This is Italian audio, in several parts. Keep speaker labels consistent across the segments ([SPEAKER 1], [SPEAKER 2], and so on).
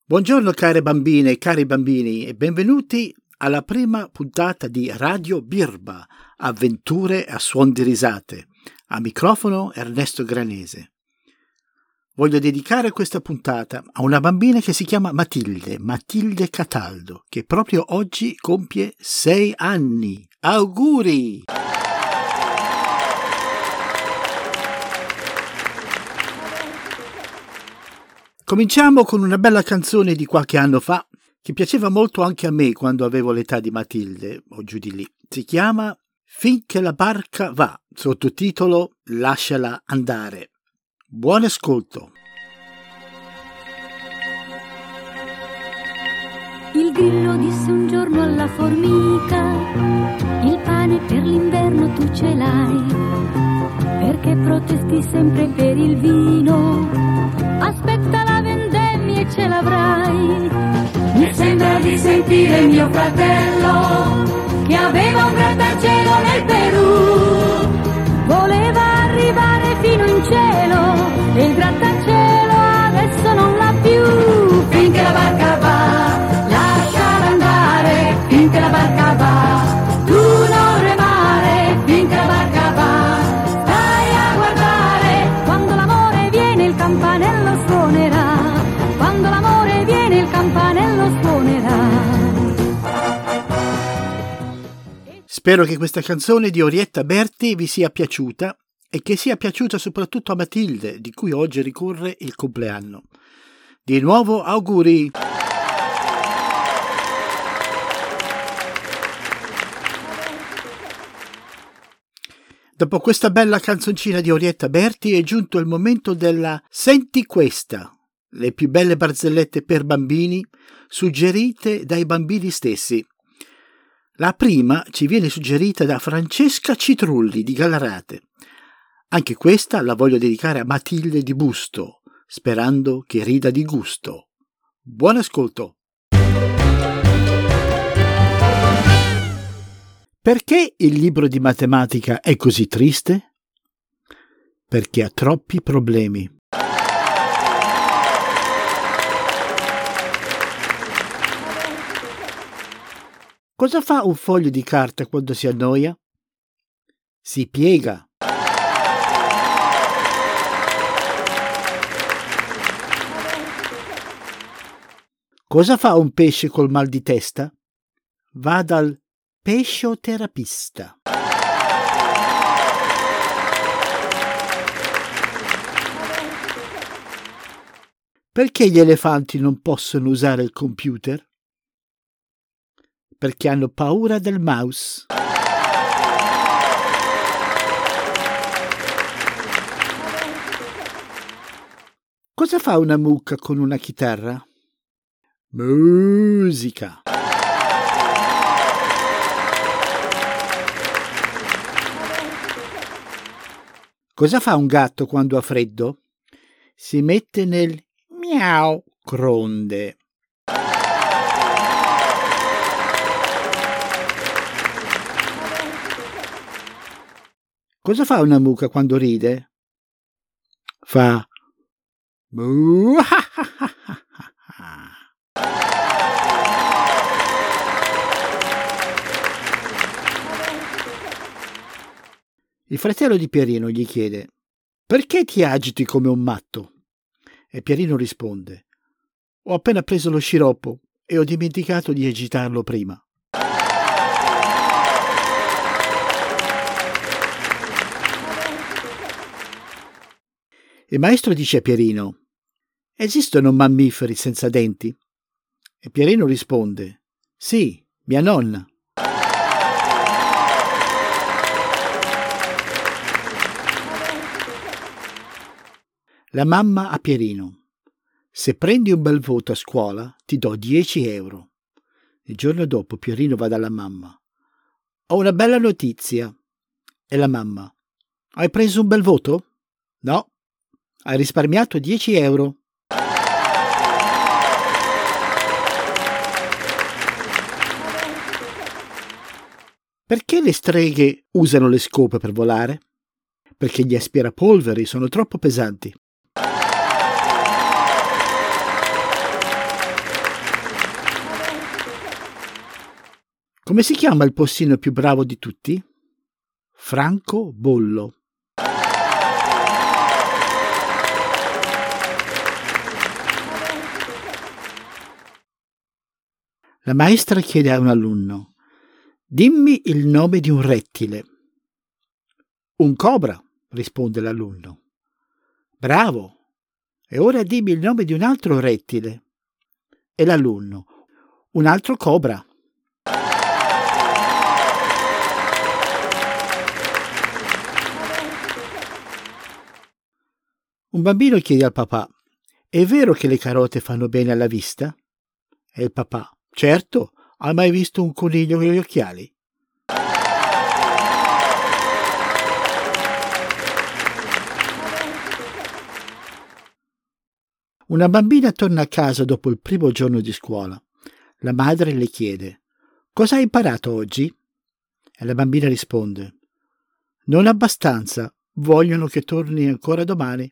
[SPEAKER 1] Buongiorno care bambine e cari bambini e benvenuti alla prima puntata di Radio Birba, avventure a suon di risate. A microfono Ernesto Granese. Voglio dedicare questa puntata a una bambina che si chiama Matilde Cataldo, che proprio oggi compie 6 anni. Auguri! Cominciamo con una bella canzone di qualche anno fa, che piaceva molto anche a me quando avevo l'età di Matilde, o giù di lì. Si chiama Finché la barca va, sottotitolo Lasciala andare. Buon ascolto.
[SPEAKER 2] Il grillo disse un giorno alla formica: il pane per l'inverno tu ce l'hai, perché protesti sempre per il vino? Aspetta la vendemmia e ce l'avrai. Mi sembra di sentire mio fratello che aveva un grattacielo nel Perù. Voleva arrivare fino in cielo e il grattacielo adesso non l'ha più. Finché la barca va, lasciala andare. Finché la barca va, tu non remare. Finché la barca va, stai a guardare. Quando l'amore viene il campanello suonerà. Quando l'amore viene il campanello suonerà.
[SPEAKER 1] Spero che questa canzone di Orietta Berti vi sia piaciuta e che sia piaciuta soprattutto a Matilde, di cui oggi ricorre il compleanno. Di nuovo auguri! Dopo questa bella canzoncina di Orietta Berti è giunto il momento della Senti questa, le più belle barzellette per bambini suggerite dai bambini stessi. La prima ci viene suggerita da Francesca Citrulli di Gallarate. Anche questa la voglio dedicare a Matilde di Busto, sperando che rida di gusto. Buon ascolto! Perché il libro di matematica è così triste? Perché ha troppi problemi. Cosa fa un foglio di carta quando si annoia? Si piega. Cosa fa un pesce col mal di testa? Va dal pescioterapista. Perché gli elefanti non possono usare il computer? Perché hanno paura del mouse. Cosa fa una mucca con una chitarra? Musica. Cosa fa un gatto quando ha freddo? Si mette nel miau gronde. Cosa fa una mucca quando ride? Fa Il fratello di Pierino gli chiede: perché ti agiti come un matto? E Pierino risponde: ho appena preso lo sciroppo e ho dimenticato di agitarlo prima. Il maestro dice a Pierino: esistono mammiferi senza denti? E Pierino risponde: sì, mia nonna. La mamma a Pierino: se prendi un bel voto a scuola ti do 10 euro. Il giorno dopo Pierino va dalla mamma: ho una bella notizia. E la mamma: hai preso un bel voto? No. Hai risparmiato 10 euro. Perché le streghe usano le scope per volare? Perché gli aspirapolveri sono troppo pesanti. Come si chiama il postino più bravo di tutti? Franco Bollo. La maestra chiede a un alunno: dimmi il nome di un rettile. Un cobra, risponde l'alunno. Bravo! E ora dimmi il nome di un altro rettile. E l'alunno: un altro cobra. Un bambino chiede al papà: è vero che le carote fanno bene alla vista? E il papà: certo, hai mai visto un coniglio con gli occhiali? Una bambina torna a casa dopo il primo giorno di scuola. La madre le chiede: cosa hai imparato oggi? E la bambina risponde: non abbastanza, vogliono che torni ancora domani.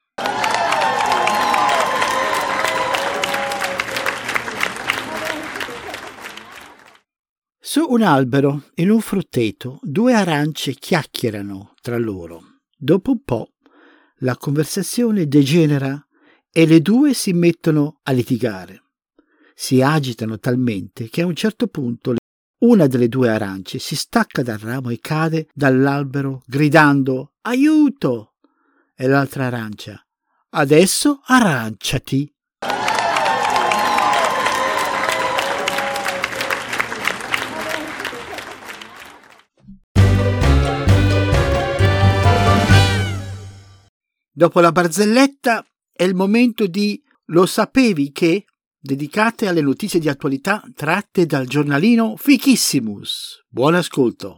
[SPEAKER 1] Su un albero, in un frutteto, due arance chiacchierano tra loro. Dopo un po', la conversazione degenera e le due si mettono a litigare. Si agitano talmente che a un certo punto una delle due arance si stacca dal ramo e cade dall'albero gridando «Aiuto!» E l'altra arancia «Adesso arranciati!» Dopo la barzelletta è il momento di Lo sapevi che? Dedicate alle notizie di attualità tratte dal giornalino Fichissimus. Buon ascolto.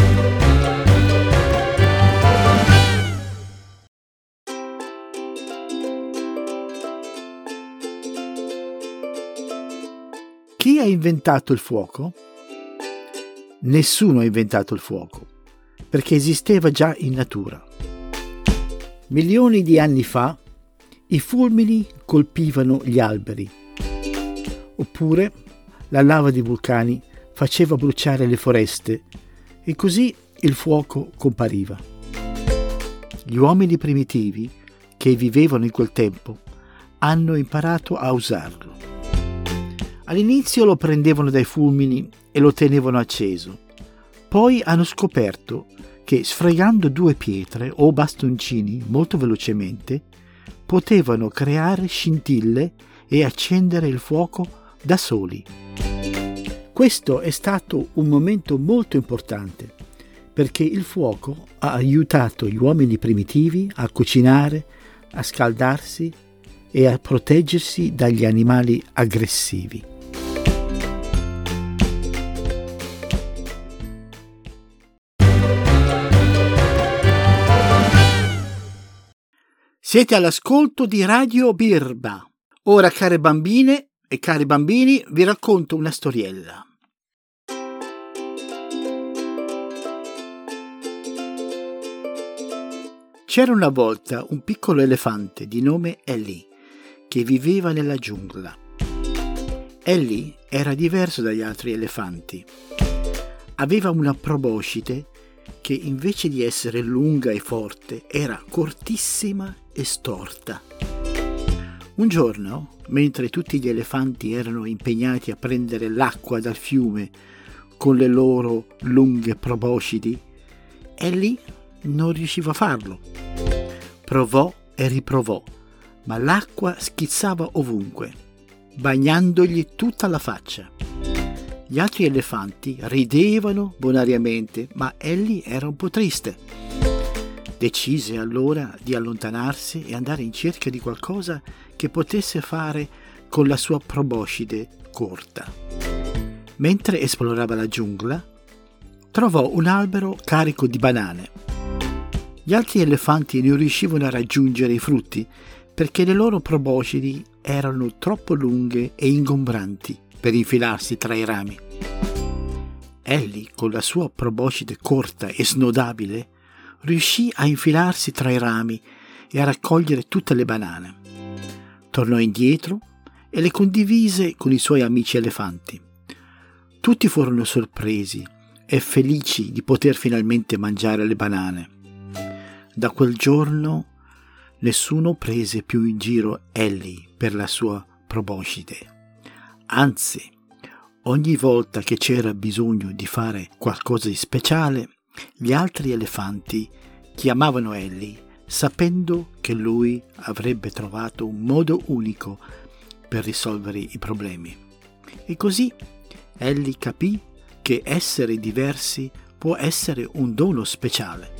[SPEAKER 1] Chi ha inventato il fuoco? Nessuno ha inventato il fuoco, perché esisteva già in natura. Milioni di anni fa i fulmini colpivano gli alberi, oppure la lava di vulcani faceva bruciare le foreste e così il fuoco compariva. Gli uomini primitivi che vivevano in quel tempo hanno imparato a usarlo. All'inizio lo prendevano dai fulmini e lo tenevano acceso. Poi hanno scoperto che sfregando due pietre o bastoncini molto velocemente potevano creare scintille e accendere il fuoco da soli. Questo è stato un momento molto importante perché il fuoco ha aiutato gli uomini primitivi a cucinare, a scaldarsi e a proteggersi dagli animali aggressivi. Siete all'ascolto di Radio Birba. Ora, care bambine e cari bambini, vi racconto una storiella. C'era una volta un piccolo elefante di nome Ellie che viveva nella giungla. Ellie era diverso dagli altri elefanti. Aveva una proboscide che invece di essere lunga e forte era cortissima e storta. Un giorno, mentre tutti gli elefanti erano impegnati a prendere l'acqua dal fiume con le loro lunghe proboscidi, Ellie non riusciva a farlo. Provò e riprovò, ma l'acqua schizzava ovunque, bagnandogli tutta la faccia. Gli altri elefanti ridevano bonariamente, ma Ellie era un po' triste. Decise allora di allontanarsi e andare in cerca di qualcosa che potesse fare con la sua proboscide corta. Mentre esplorava la giungla, trovò un albero carico di banane. Gli altri elefanti non riuscivano a raggiungere i frutti perché le loro proboscidi erano troppo lunghe e ingombranti per infilarsi tra i rami. Ellie, con la sua proboscide corta e snodabile, riuscì a infilarsi tra i rami e a raccogliere tutte le banane. Tornò indietro e le condivise con i suoi amici elefanti. Tutti furono sorpresi e felici di poter finalmente mangiare le banane. Da quel giorno nessuno prese più in giro Ellie per la sua proboscide. Anzi, ogni volta che c'era bisogno di fare qualcosa di speciale, gli altri elefanti chiamavano Ellie, sapendo che lui avrebbe trovato un modo unico per risolvere i problemi. E così Ellie capì che essere diversi può essere un dono speciale.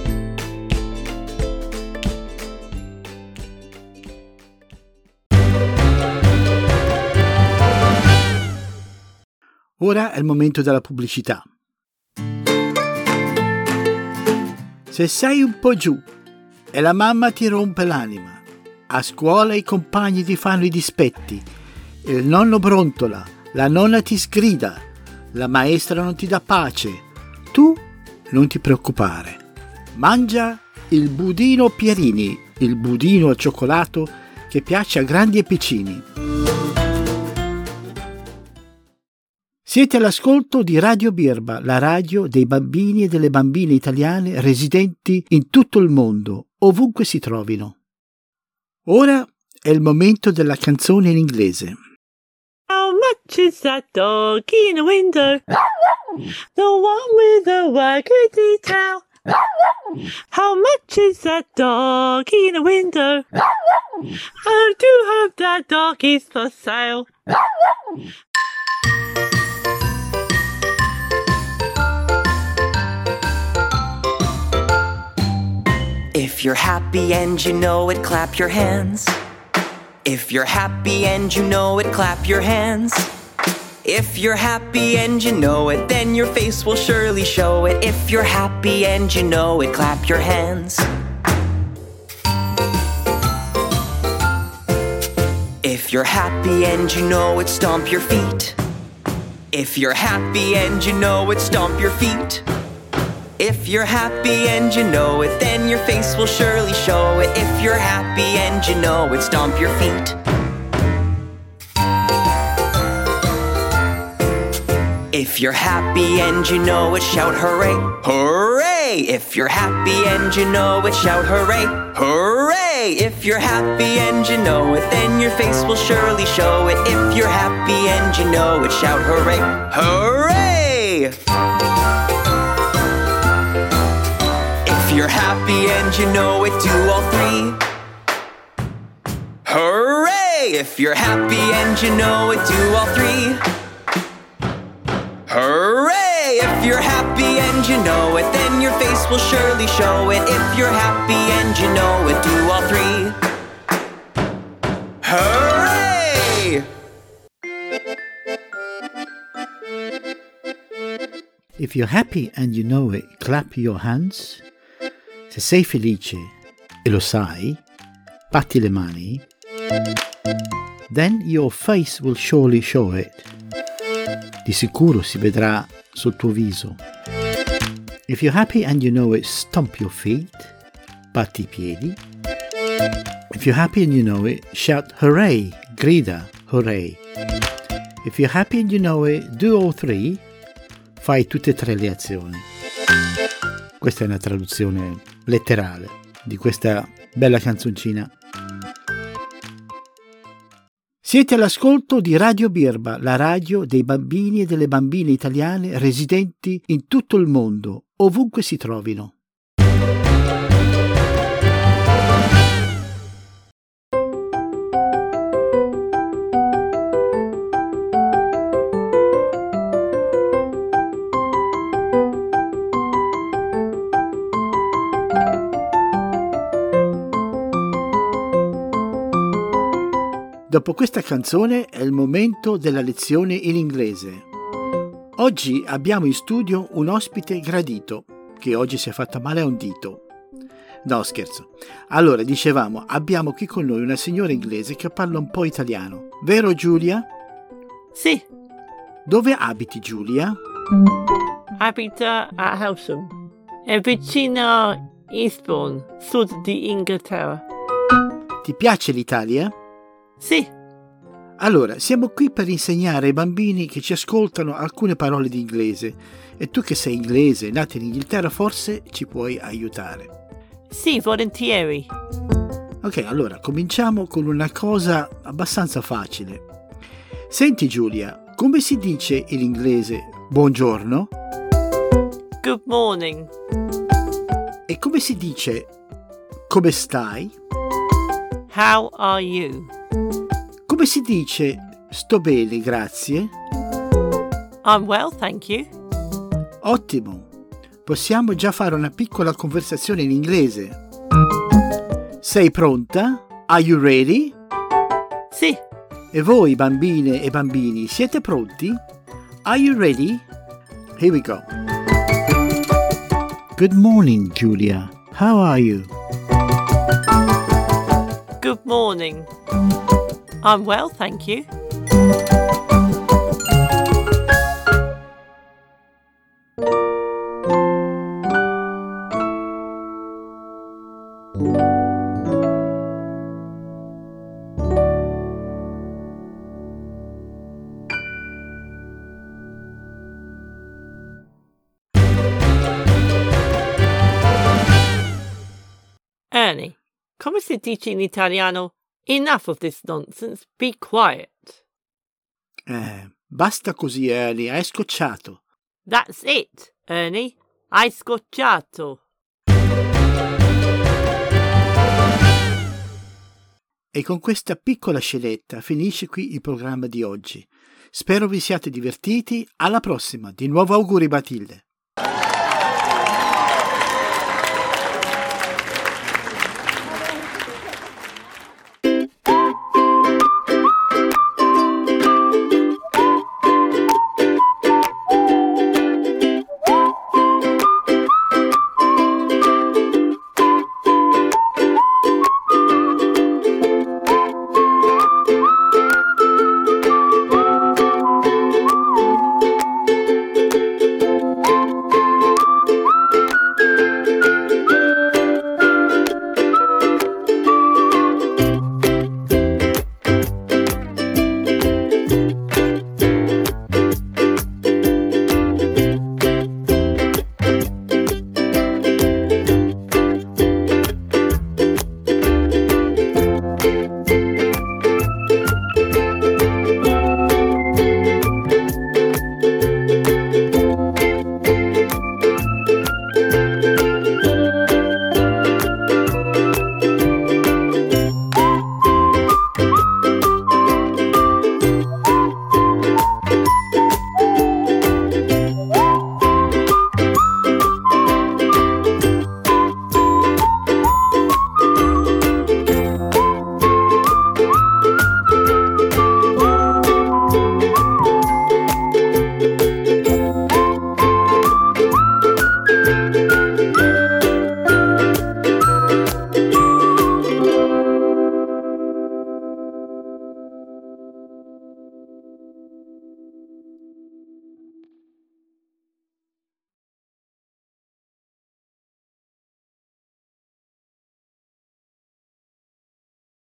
[SPEAKER 1] Ora è il momento della pubblicità. Se sei un po' giù e la mamma ti rompe l'anima, a scuola i compagni ti fanno i dispetti, il nonno brontola, la nonna ti sgrida, la maestra non ti dà pace, tu non ti preoccupare. Mangia il budino Pierini, il budino al cioccolato che piace a grandi e piccini. Siete all'ascolto di Radio Birba, la radio dei bambini e delle bambine italiane residenti in tutto il mondo, ovunque si trovino. Ora è il momento della canzone in inglese.
[SPEAKER 3] How much is that dog in the window? The one with the waggedy tail. How much is that dog in the window? I do hope that dog is for sale.
[SPEAKER 4] If you're happy and you know it, clap your hands. If you're happy and you know it, clap your hands. If you're happy and you know it, then your face will surely show it. If you're happy and you know it, clap your hands. If you're happy and you know it, stomp your feet. If you're happy and you know it, stomp your feet. If you're happy and you know it, then your face will surely show it. If you're happy and you know it, stomp your feet. If you're happy and you know it, shout hooray, hooray! If you're happy and you know it, shout hooray, hooray! If you're happy and you know it, then your face will surely show it. If you're happy and you know it, shout hooray, hooray! If you're happy and you know it, do all three. Hooray! If you're happy and you know it, do all three. Hooray! If you're happy and you know it, then your face will surely show it. If you're happy and you know it, do all three. Hooray!
[SPEAKER 1] If you're happy and you know it, clap your hands. Se sei felice e lo sai, batti le mani. Then your face will surely show it. Di sicuro si vedrà sul tuo viso. If you're happy and you know it, stomp your feet. Batti i piedi. If you're happy and you know it, shout hooray. Grida hooray. If you're happy and you know it, do all three. Fai tutte e tre le azioni. Questa è una traduzione letterale di questa bella canzoncina. Siete all'ascolto di Radio Birba, la radio dei bambini e delle bambine italiane residenti in tutto il mondo, ovunque si trovino. Dopo questa canzone è il momento della lezione in inglese. Oggi abbiamo in studio un ospite gradito, che oggi si è fatta male a un dito. No, scherzo. Allora, dicevamo, abbiamo qui con noi una signora inglese che parla un po' italiano. Vero, Giulia?
[SPEAKER 3] Sì,
[SPEAKER 1] Dove abiti, Giulia?
[SPEAKER 3] abita a Howsham. È vicino Eastbourne, sud di Inghilterra.
[SPEAKER 1] Ti piace l'Italia?
[SPEAKER 3] Sì,
[SPEAKER 1] Allora, siamo qui per insegnare ai bambini che ci ascoltano alcune parole di inglese e tu che sei inglese, nato in Inghilterra, forse ci puoi aiutare.
[SPEAKER 3] Sì, volentieri.
[SPEAKER 1] Ok, allora cominciamo con una cosa abbastanza facile. Senti Giulia, come si dice in inglese buongiorno?
[SPEAKER 3] Good morning.
[SPEAKER 1] E come si dice come stai?
[SPEAKER 3] How are you?
[SPEAKER 1] Come si dice sto bene, grazie?
[SPEAKER 3] I'm well, thank you.
[SPEAKER 1] Ottimo! Possiamo già fare una piccola conversazione in inglese. Sei pronta? Are you ready?
[SPEAKER 3] Sì.
[SPEAKER 1] E voi, bambine e bambini, siete pronti? Are you ready? Here we go. Good morning, Julia. How are you?
[SPEAKER 3] Good morning. I'm well, thank you. Ernie, come si dice in italiano? Enough of this nonsense, be quiet.
[SPEAKER 1] Basta così, Ernie, hai scocciato.
[SPEAKER 3] That's it, Ernie. Hai scocciato.
[SPEAKER 1] E con questa piccola scenetta finisce qui il programma di oggi. Spero vi siate divertiti. Alla prossima. Di nuovo auguri, Matilde.